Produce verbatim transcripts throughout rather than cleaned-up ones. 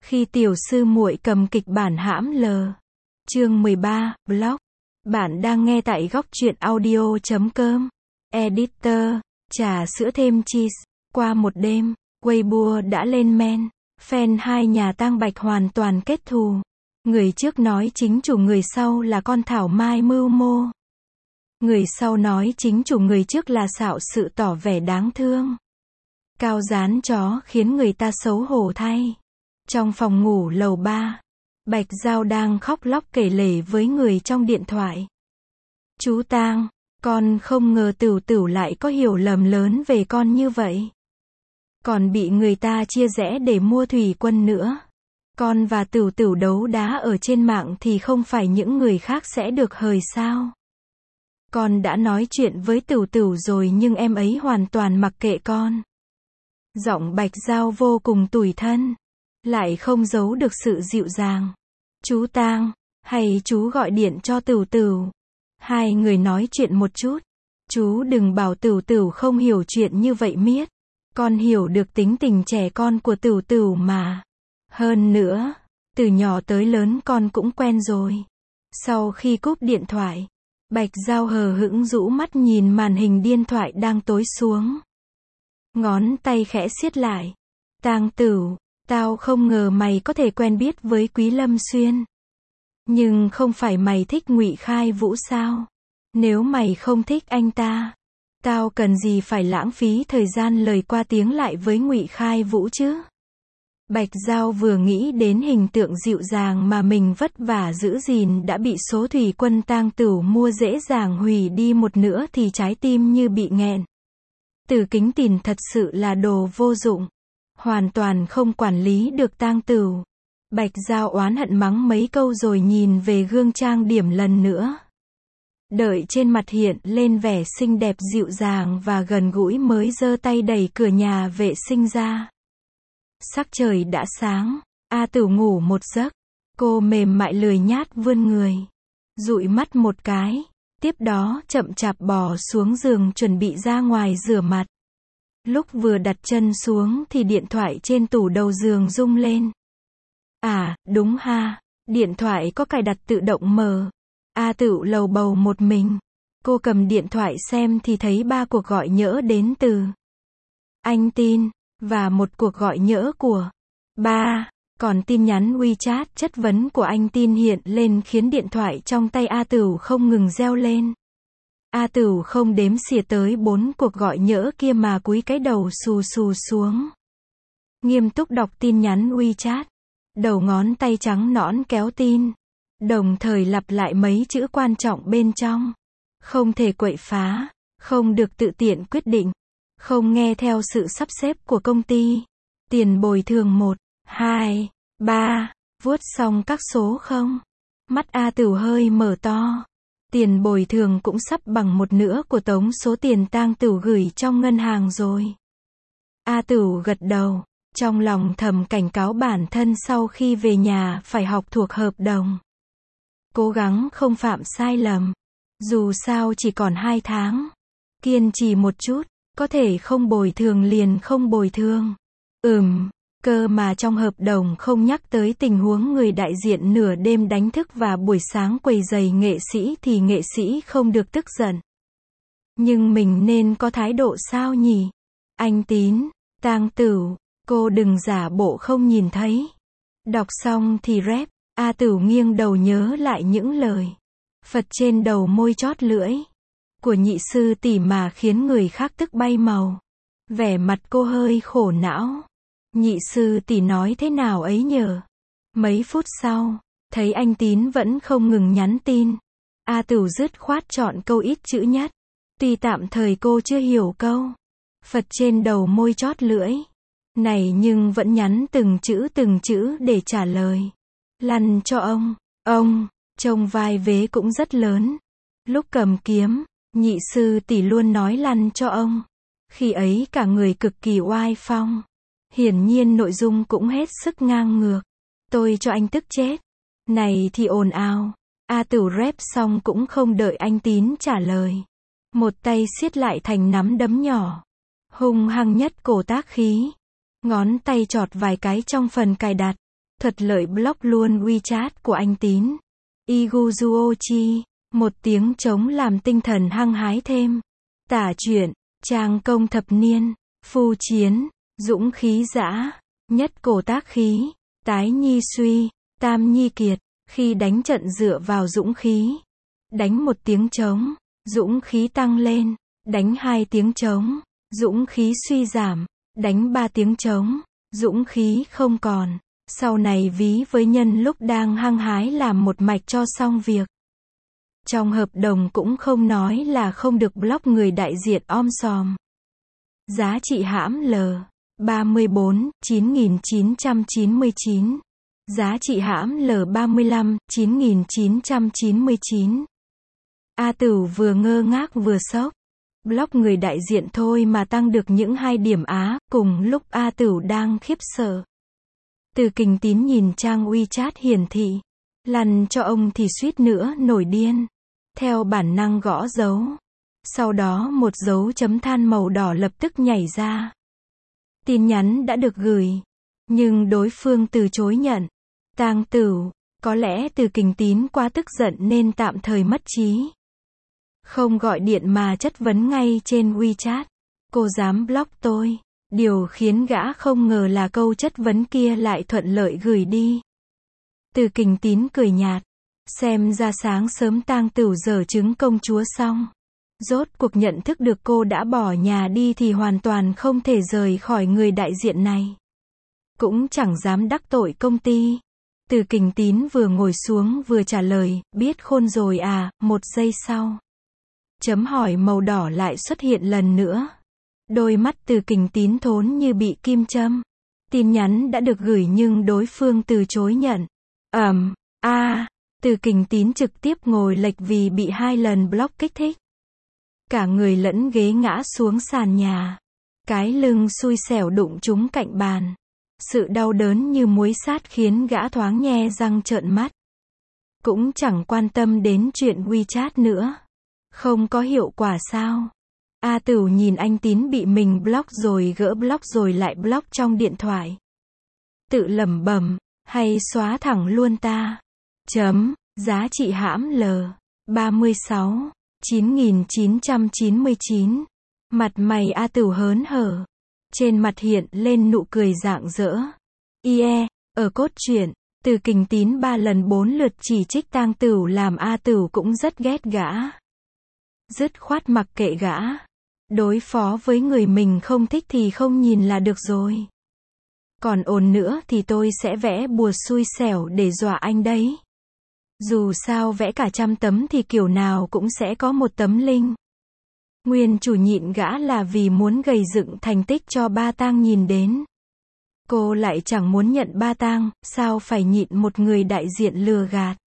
Khi tiểu sư muội cầm kịch bản hãm lờ. Chương mười ba, Blog. Bạn đang nghe tại góc truyện audio chấm com. Editor, trà sữa thêm cheese. Qua một đêm, Weibo đã lên men. Fan hai nhà Tang Bạch hoàn toàn kết thù. Người trước nói chính chủ người sau là con thảo mai mưu mô. Người sau nói chính chủ người trước là xạo sự tỏ vẻ đáng thương. Cao dán chó khiến người ta xấu hổ thay. Trong phòng ngủ lầu ba, Bạch Giao đang khóc lóc kể lể với người trong điện thoại. Chú Tang, con không ngờ Tửu Tửu lại có hiểu lầm lớn về con như vậy. Còn bị người ta chia rẽ để mua thủy quân nữa. Con và Tửu Tửu đấu đá ở trên mạng thì không phải những người khác sẽ được hời sao? Con đã nói chuyện với Tửu Tửu rồi nhưng em ấy hoàn toàn mặc kệ con. Giọng Bạch Giao vô cùng tủi thân, lại không giấu được sự dịu dàng. Chú Tang, hay chú gọi điện cho Tửu Tửu. Hai người nói chuyện một chút. Chú đừng bảo Tửu Tửu không hiểu chuyện như vậy miết. Con hiểu được tính tình trẻ con của Tửu Tửu mà. Hơn nữa, từ nhỏ tới lớn con cũng quen rồi. Sau khi cúp điện thoại, Bạch Giao hờ hững rũ mắt nhìn màn hình điện thoại đang tối xuống. Ngón tay khẽ siết lại. Tang Tửu, tao không ngờ mày có thể quen biết với Quý Lâm Xuyên. Nhưng không phải mày thích Ngụy Khai Vũ sao? Nếu mày không thích anh ta, tao cần gì phải lãng phí thời gian lời qua tiếng lại với Ngụy Khai Vũ chứ? Bạch Giao vừa nghĩ đến hình tượng dịu dàng mà mình vất vả giữ gìn đã bị số thủy quân Tang Tửu mua dễ dàng hủy đi một nửa thì trái tim như bị nghẹn. Từ Kính Tìn thật sự là đồ vô dụng. Hoàn toàn không quản lý được Tang Tửu. Bạch Giao oán hận mắng mấy câu rồi nhìn về gương trang điểm lần nữa. Đợi trên mặt hiện lên vẻ xinh đẹp dịu dàng và gần gũi mới giơ tay đẩy cửa nhà vệ sinh ra. Sắc trời đã sáng. A Tửu ngủ một giấc. Cô mềm mại lười nhát vươn người, dụi mắt một cái. Tiếp đó chậm chạp bò xuống giường chuẩn bị ra ngoài rửa mặt. Lúc vừa đặt chân xuống thì điện thoại trên tủ đầu giường rung lên. À, đúng ha, điện thoại có cài đặt tự động mở. A Tửu lầu bầu một mình. Cô cầm điện thoại xem thì thấy ba cuộc gọi nhỡ đến từ anh Tin, và một cuộc gọi nhỡ của ba. Còn tin nhắn WeChat chất vấn của anh Tin hiện lên khiến điện thoại trong tay A Tửu không ngừng reo lên. A Tửu không đếm xỉa tới bốn cuộc gọi nhỡ kia mà cúi cái đầu xù xù xuống. Nghiêm túc đọc tin nhắn WeChat. Đầu ngón tay trắng nõn kéo tin. Đồng thời lặp lại mấy chữ quan trọng bên trong. Không thể quậy phá. Không được tự tiện quyết định. Không nghe theo sự sắp xếp của công ty. Tiền bồi thường một, hai, ba. Vuốt xong các số không? Mắt A Tửu hơi mở to. Tiền bồi thường cũng sắp bằng một nửa của tổng số tiền Tang Tửu gửi trong ngân hàng rồi. A Tửu gật đầu, trong lòng thầm cảnh cáo bản thân sau khi về nhà phải học thuộc hợp đồng. Cố gắng không phạm sai lầm. Dù sao chỉ còn hai tháng. Kiên trì một chút, có thể không bồi thường liền không bồi thường. Ừm, cơ mà trong hợp đồng không nhắc tới tình huống người đại diện nửa đêm đánh thức và buổi sáng quầy giày nghệ sĩ thì nghệ sĩ không được tức giận. Nhưng mình nên có thái độ sao nhỉ? Anh Tín, Tang Tửu, cô đừng giả bộ không nhìn thấy. Đọc xong thì rep, A Tửu nghiêng đầu nhớ lại những lời Phật trên đầu môi chót lưỡi của nhị sư tỷ mà khiến người khác tức bay màu. Vẻ mặt cô hơi khổ não. Nhị sư tỷ nói thế nào ấy nhờ? Mấy phút sau, thấy anh Tín vẫn không ngừng nhắn tin. A Tửu dứt khoát chọn câu ít chữ nhất. Tuy tạm thời cô chưa hiểu câu Phật trên đầu môi chót lưỡi này nhưng vẫn nhắn từng chữ từng chữ để trả lời. Lăn cho ông. Ông, trông vai vế cũng rất lớn. Lúc cầm kiếm, nhị sư tỷ luôn nói lăn cho ông. Khi ấy cả người cực kỳ oai phong. Hiển nhiên nội dung cũng hết sức ngang ngược. Tôi cho anh tức chết. Này thì ồn ào. A Tửu rep xong cũng không đợi anh Tín trả lời. Một tay siết lại thành nắm đấm nhỏ. Hung hăng nhất cổ tác khí. Ngón tay chọt vài cái trong phần cài đặt. Thuật lợi blog luôn WeChat của anh Tín. Iguzuochi, một tiếng trống làm tinh thần hăng hái thêm. Tả truyện, trang công thập niên, phu chiến, dũng khí dã, nhất cổ tác khí, tái nhi suy, tam nhi kiệt, khi đánh trận dựa vào dũng khí. Đánh một tiếng trống, dũng khí tăng lên, đánh hai tiếng trống, dũng khí suy giảm, đánh ba tiếng trống, dũng khí không còn. Sau này ví với nhân lúc đang hăng hái làm một mạch cho xong việc. Trong hợp đồng cũng không nói là không được block người đại diện om sòm. Giá trị hãm L, ba mươi bốn, chín nghìn chín trăm chín mươi chín. Giá trị hãm L ba mươi lăm, chín nghìn chín trăm chín mươi chín. A Tửu vừa ngơ ngác vừa sốc. Block người đại diện thôi mà tăng được những hai điểm Á, cùng lúc A Tửu đang khiếp sợ. Từ Kình Tín nhìn trang WeChat hiển thị. Lăn cho ông thì suýt nữa nổi điên. Theo bản năng gõ dấu. Sau đó một dấu chấm than màu đỏ lập tức nhảy ra. Tin nhắn đã được gửi. Nhưng đối phương từ chối nhận. Tang Tửu, có lẽ Từ Kình Tín quá tức giận nên tạm thời mất trí. Không gọi điện mà chất vấn ngay trên WeChat. Cô dám block tôi. Điều khiến gã không ngờ là câu chất vấn kia lại thuận lợi gửi đi. Từ Kình Tín cười nhạt. Xem ra sáng sớm Tang Tửu giở trứng công chúa xong. Rốt cuộc nhận thức được cô đã bỏ nhà đi thì hoàn toàn không thể rời khỏi người đại diện này. Cũng chẳng dám đắc tội công ty. Từ Kình Tín vừa ngồi xuống vừa trả lời, biết khôn rồi à, một giây sau. Chấm hỏi màu đỏ lại xuất hiện lần nữa. Đôi mắt Từ Kình Tín thốn như bị kim châm. Tin nhắn đã được gửi nhưng đối phương từ chối nhận. Ầm, a, à, Từ Kình Tín trực tiếp ngồi lệch vì bị hai lần block kích thích. Cả người lẫn ghế ngã xuống sàn nhà. Cái lưng xui xẻo đụng trúng cạnh bàn. Sự đau đớn như muối sát khiến gã thoáng nhe răng trợn mắt. Cũng chẳng quan tâm đến chuyện WeChat nữa. Không có hiệu quả sao? A Tửu nhìn anh Tín bị mình block rồi gỡ block rồi lại block trong điện thoại. Tự lẩm bẩm, hay xóa thẳng luôn ta. Chấm, giá trị hãm L, ba mươi sáu, chín nghìn chín trăm chín mươi chín. Mặt mày A Tửu hớn hở. Trên mặt hiện lên nụ cười rạng rỡ. Ie, ở cốt truyện, Từ Kình Tín ba lần bốn lượt chỉ trích Tang Tửu làm A Tửu cũng rất ghét gã. Dứt khoát mặc kệ gã. Đối phó với người mình không thích thì không nhìn là được rồi. Còn ồn nữa thì tôi sẽ vẽ bùa xui xẻo để dọa anh đấy. Dù sao vẽ cả trăm tấm thì kiểu nào cũng sẽ có một tấm linh. Nguyên chủ nhịn gã là vì muốn gầy dựng thành tích cho ba Tang nhìn đến. Cô lại chẳng muốn nhận ba Tang, sao phải nhịn một người đại diện lừa gạt.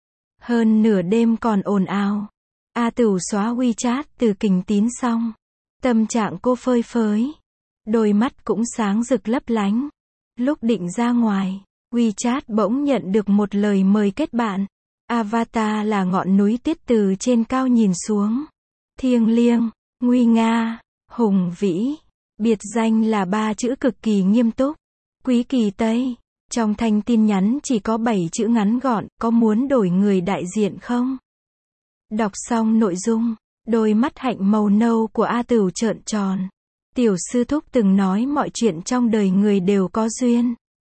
Hơn nửa đêm còn ồn ào. A Tửu xóa WeChat Từ Kình Tín xong. Tâm trạng cô phơi phới. Đôi mắt cũng sáng rực lấp lánh. Lúc định ra ngoài, WeChat bỗng nhận được một lời mời kết bạn. Avatar là ngọn núi tuyết từ trên cao nhìn xuống. Thiêng liêng, nguy nga, hùng vĩ. Biệt danh là ba chữ cực kỳ nghiêm túc. Quý Kỳ Tây. Trong thanh tin nhắn chỉ có bảy chữ ngắn gọn, có muốn đổi người đại diện không? Đọc xong nội dung, đôi mắt hạnh màu nâu của A Tửu trợn tròn. Tiểu sư thúc từng nói mọi chuyện trong đời người đều có duyên.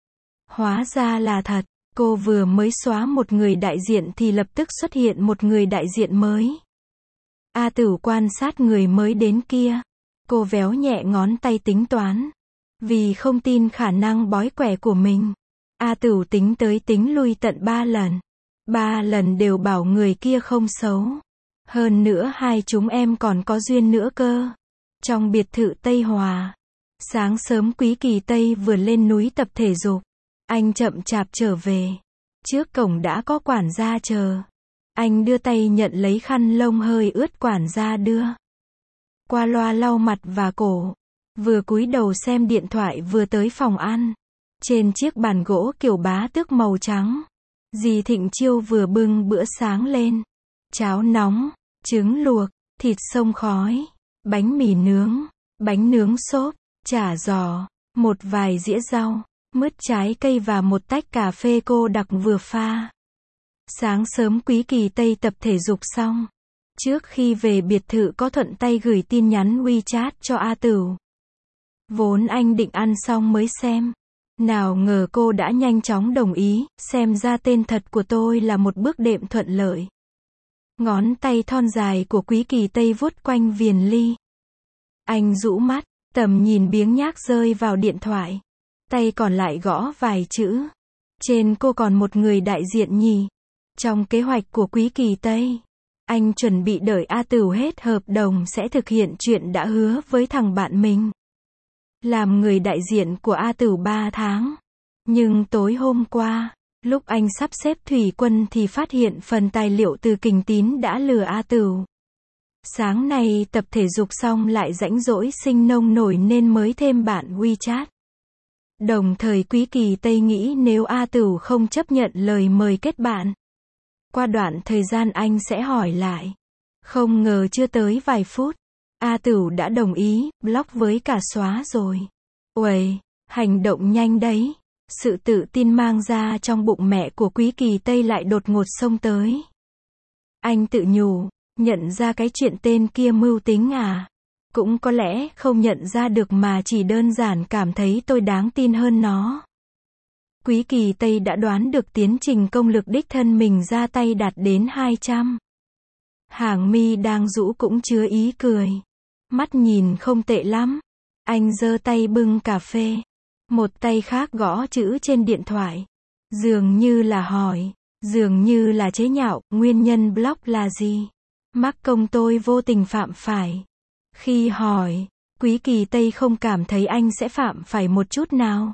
Hóa ra là thật, cô vừa mới xóa một người đại diện thì lập tức xuất hiện một người đại diện mới. A Tửu quan sát người mới đến kia. Cô véo nhẹ ngón tay tính toán. Vì không tin khả năng bói quẻ của mình, A Tửu tính tới tính lui tận ba lần. Ba lần đều bảo người kia không xấu. Hơn nữa hai chúng em còn có duyên nữa cơ. Trong biệt thự Tây Hòa. Sáng sớm Quý Kỳ Tây vừa lên núi tập thể dục. Anh chậm chạp trở về. Trước cổng đã có quản gia chờ. Anh đưa tay nhận lấy khăn lông hơi ướt quản gia đưa. Qua loa lau mặt và cổ. Vừa cúi đầu xem điện thoại vừa tới phòng ăn. Trên chiếc bàn gỗ kiểu bá tước màu trắng. Dì Thịnh Chiêu vừa bưng bữa sáng lên. Cháo nóng, trứng luộc, thịt xông khói, bánh mì nướng, bánh nướng xốp, chả giò, một vài dĩa rau. mứt trái cây và một tách cà phê cô đặc vừa pha. Sáng sớm Quý Kỳ Tây tập thể dục xong. Trước khi về biệt thự có thuận tay gửi tin nhắn WeChat cho A Tửu. Vốn anh định ăn xong mới xem. Nào ngờ cô đã nhanh chóng đồng ý, xem ra tên thật của tôi là một bước đệm thuận lợi. Ngón tay thon dài của Quý Kỳ Tây vuốt quanh viền ly. Anh rũ mắt, tầm nhìn biếng nhác rơi vào điện thoại. Tay còn lại gõ vài chữ. Trên cô còn một người đại diện nhỉ. Trong kế hoạch của Quý Kỳ Tây, anh chuẩn bị đợi A Tửu hết hợp đồng sẽ thực hiện chuyện đã hứa với thằng bạn mình. Làm người đại diện của A Tửu ba tháng. Nhưng tối hôm qua, lúc anh sắp xếp thủy quân thì phát hiện phần tài liệu từ Kình Tín đã lừa A Tửu. Sáng nay tập thể dục xong lại rãnh rỗi sinh nông nổi nên mới thêm bạn WeChat. Đồng thời Quý Kỳ Tây nghĩ nếu A Tửu không chấp nhận lời mời kết bạn, qua đoạn thời gian anh sẽ hỏi lại. Không ngờ chưa tới vài phút, A Tửu đã đồng ý, block với cả xóa rồi. Uầy, hành động nhanh đấy. Sự tự tin mang ra trong bụng mẹ của Quý Kỳ Tây lại đột ngột xông tới. Anh tự nhủ, nhận ra cái chuyện tên kia mưu tính à? Cũng có lẽ không nhận ra được mà chỉ đơn giản cảm thấy tôi đáng tin hơn nó. Quý Kỳ Tây đã đoán được tiến trình công lực đích thân mình ra tay đạt đến hai trăm. Hàng mi đang rũ cũng chứa ý cười. Mắt nhìn không tệ lắm. Anh giơ tay bưng cà phê. Một tay khác gõ chữ trên điện thoại. Dường như là hỏi. Dường như là chế nhạo. Nguyên nhân block là gì? Mắc công tôi vô tình phạm phải. Khi hỏi, Quý Kỳ Tây không cảm thấy anh sẽ phạm phải một chút nào.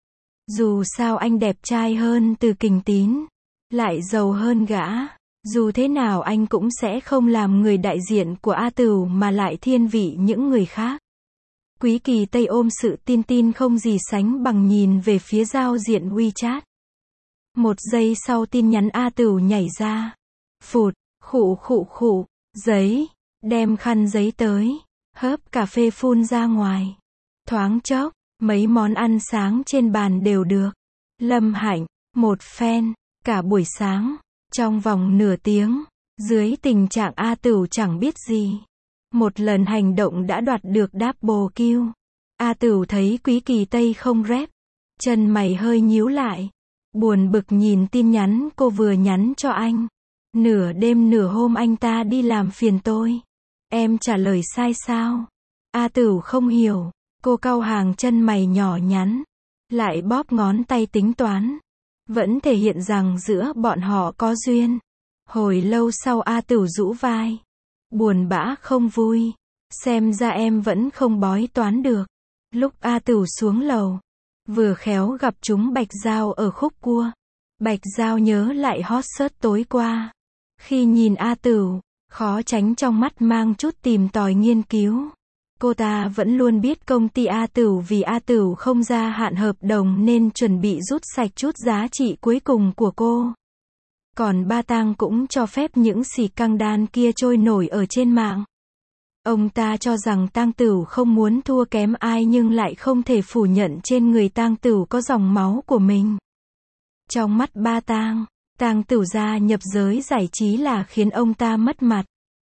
Dù sao anh đẹp trai hơn từ Kình Tín. Lại giàu hơn gã. Dù thế nào anh cũng sẽ không làm người đại diện của A Tửu mà lại thiên vị những người khác. Quý Kỳ Tây ôm sự tin tin không gì sánh bằng nhìn về phía giao diện WeChat. Một giây sau tin nhắn A Tửu nhảy ra. Phụt, khụ khụ khụ, giấy, đem khăn giấy tới, hớp cà phê phun ra ngoài. Thoáng chốc, mấy món ăn sáng trên bàn đều được. Lâm Hạnh, một phen, cả buổi sáng, trong vòng nửa tiếng, dưới tình trạng A Tửu chẳng biết gì. Một lần hành động đã đoạt được double kill. A Tửu thấy Quý Kỳ Tây không rep. Chân mày hơi nhíu lại. Buồn bực nhìn tin nhắn cô vừa nhắn cho anh. Nửa đêm nửa hôm anh ta đi làm phiền tôi. Em trả lời sai sao? A Tửu không hiểu. Cô cau hàng chân mày nhỏ nhắn. Lại bóp ngón tay tính toán. Vẫn thể hiện rằng giữa bọn họ có duyên. Hồi lâu sau A Tửu rũ vai. Buồn bã không vui. Xem ra em vẫn không bói toán được. Lúc A Tửu xuống lầu, vừa khéo gặp chúng Bạch Giao ở khúc cua. Bạch Giao nhớ lại hot search tối qua. Khi nhìn A Tửu, khó tránh trong mắt mang chút tìm tòi nghiên cứu. Cô ta vẫn luôn biết công ty A Tửu vì A Tửu không gia hạn hợp đồng nên chuẩn bị rút sạch chút giá trị cuối cùng của cô. Còn Ba Tang cũng cho phép những xì căng đan kia trôi nổi ở trên mạng. Ông ta cho rằng Tang Tửu không muốn thua kém ai nhưng lại không thể phủ nhận trên người Tang Tửu có dòng máu của mình. Trong mắt Ba Tang, Tang Tửu gia nhập giới giải trí là khiến ông ta mất mặt.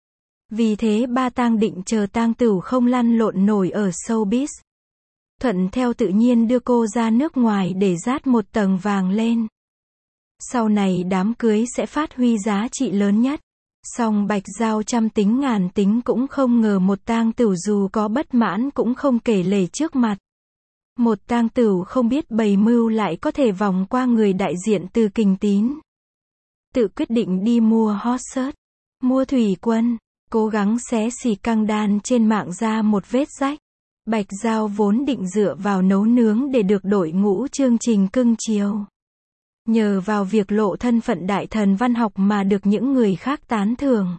Vì thế Ba Tang định chờ Tang Tửu không lăn lộn nổi ở showbiz. Thuận theo tự nhiên đưa cô ra nước ngoài để dát một tầng vàng lên. Sau này đám cưới sẽ phát huy giá trị lớn nhất. Song Bạch Giao trăm tính ngàn tính cũng không ngờ một Tang Tửu dù có bất mãn cũng không kể lể trước mặt. Một Tang Tửu không biết bày mưu lại có thể vòng qua người đại diện từ Kình Tín. Tự quyết định đi mua hot search, mua thủy quân, cố gắng xé xì căng đan trên mạng ra một vết rách. Bạch Giao vốn định dựa vào nấu nướng để được đội ngũ chương trình cưng chiều. Nhờ vào việc lộ thân phận đại thần văn học mà được những người khác tán thưởng.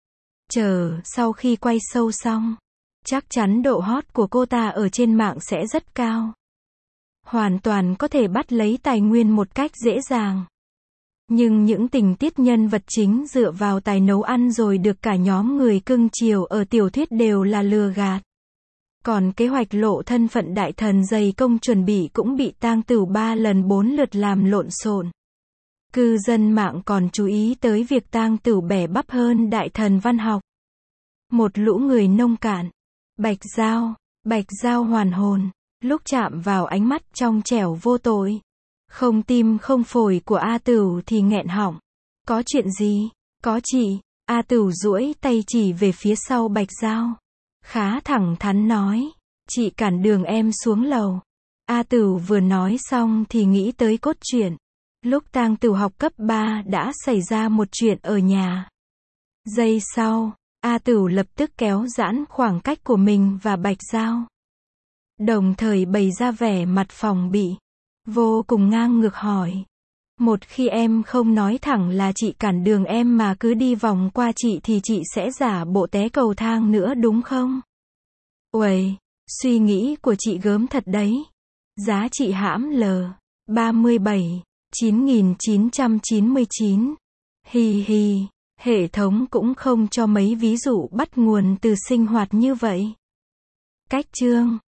Chờ, sau khi quay show xong, chắc chắn độ hot của cô ta ở trên mạng sẽ rất cao. Hoàn toàn có thể bắt lấy tài nguyên một cách dễ dàng. Nhưng những tình tiết nhân vật chính dựa vào tài nấu ăn rồi được cả nhóm người cưng chiều ở tiểu thuyết đều là lừa gạt. Còn kế hoạch lộ thân phận đại thần dày công chuẩn bị cũng bị Tang Tửu ba lần bốn lượt làm lộn xộn. Cư dân mạng còn chú ý tới việc Tang Tửu bẻ bắp hơn đại thần văn học. Một lũ người nông cạn. Bạch Giao, Bạch Giao hoàn hồn, lúc chạm vào ánh mắt trong trẻo vô tội, không tim không phổi của A Tửu thì nghẹn họng. Có chuyện gì? Có chị. A Tửu duỗi tay chỉ về phía sau Bạch Giao. Khá thẳng thắn nói. Chị cản đường em xuống lầu. A Tửu vừa nói xong thì nghĩ tới cốt truyện. Lúc Tang Tửu học cấp ba đã xảy ra một chuyện ở nhà. Giây sau, A Tửu lập tức kéo giãn khoảng cách của mình và Bạch Giao. Đồng thời bày ra vẻ mặt phòng bị. Vô cùng ngang ngược hỏi. Một khi em không nói thẳng là chị cản đường em mà cứ đi vòng qua chị thì chị sẽ giả bộ té cầu thang nữa đúng không? Uầy, suy nghĩ của chị gớm thật đấy. Giá trị hãm L. ba mươi bảy, chín nghìn chín trăm chín mươi chín. Hì hì, hệ thống cũng không cho mấy ví dụ bắt nguồn từ sinh hoạt như vậy. Cách chương.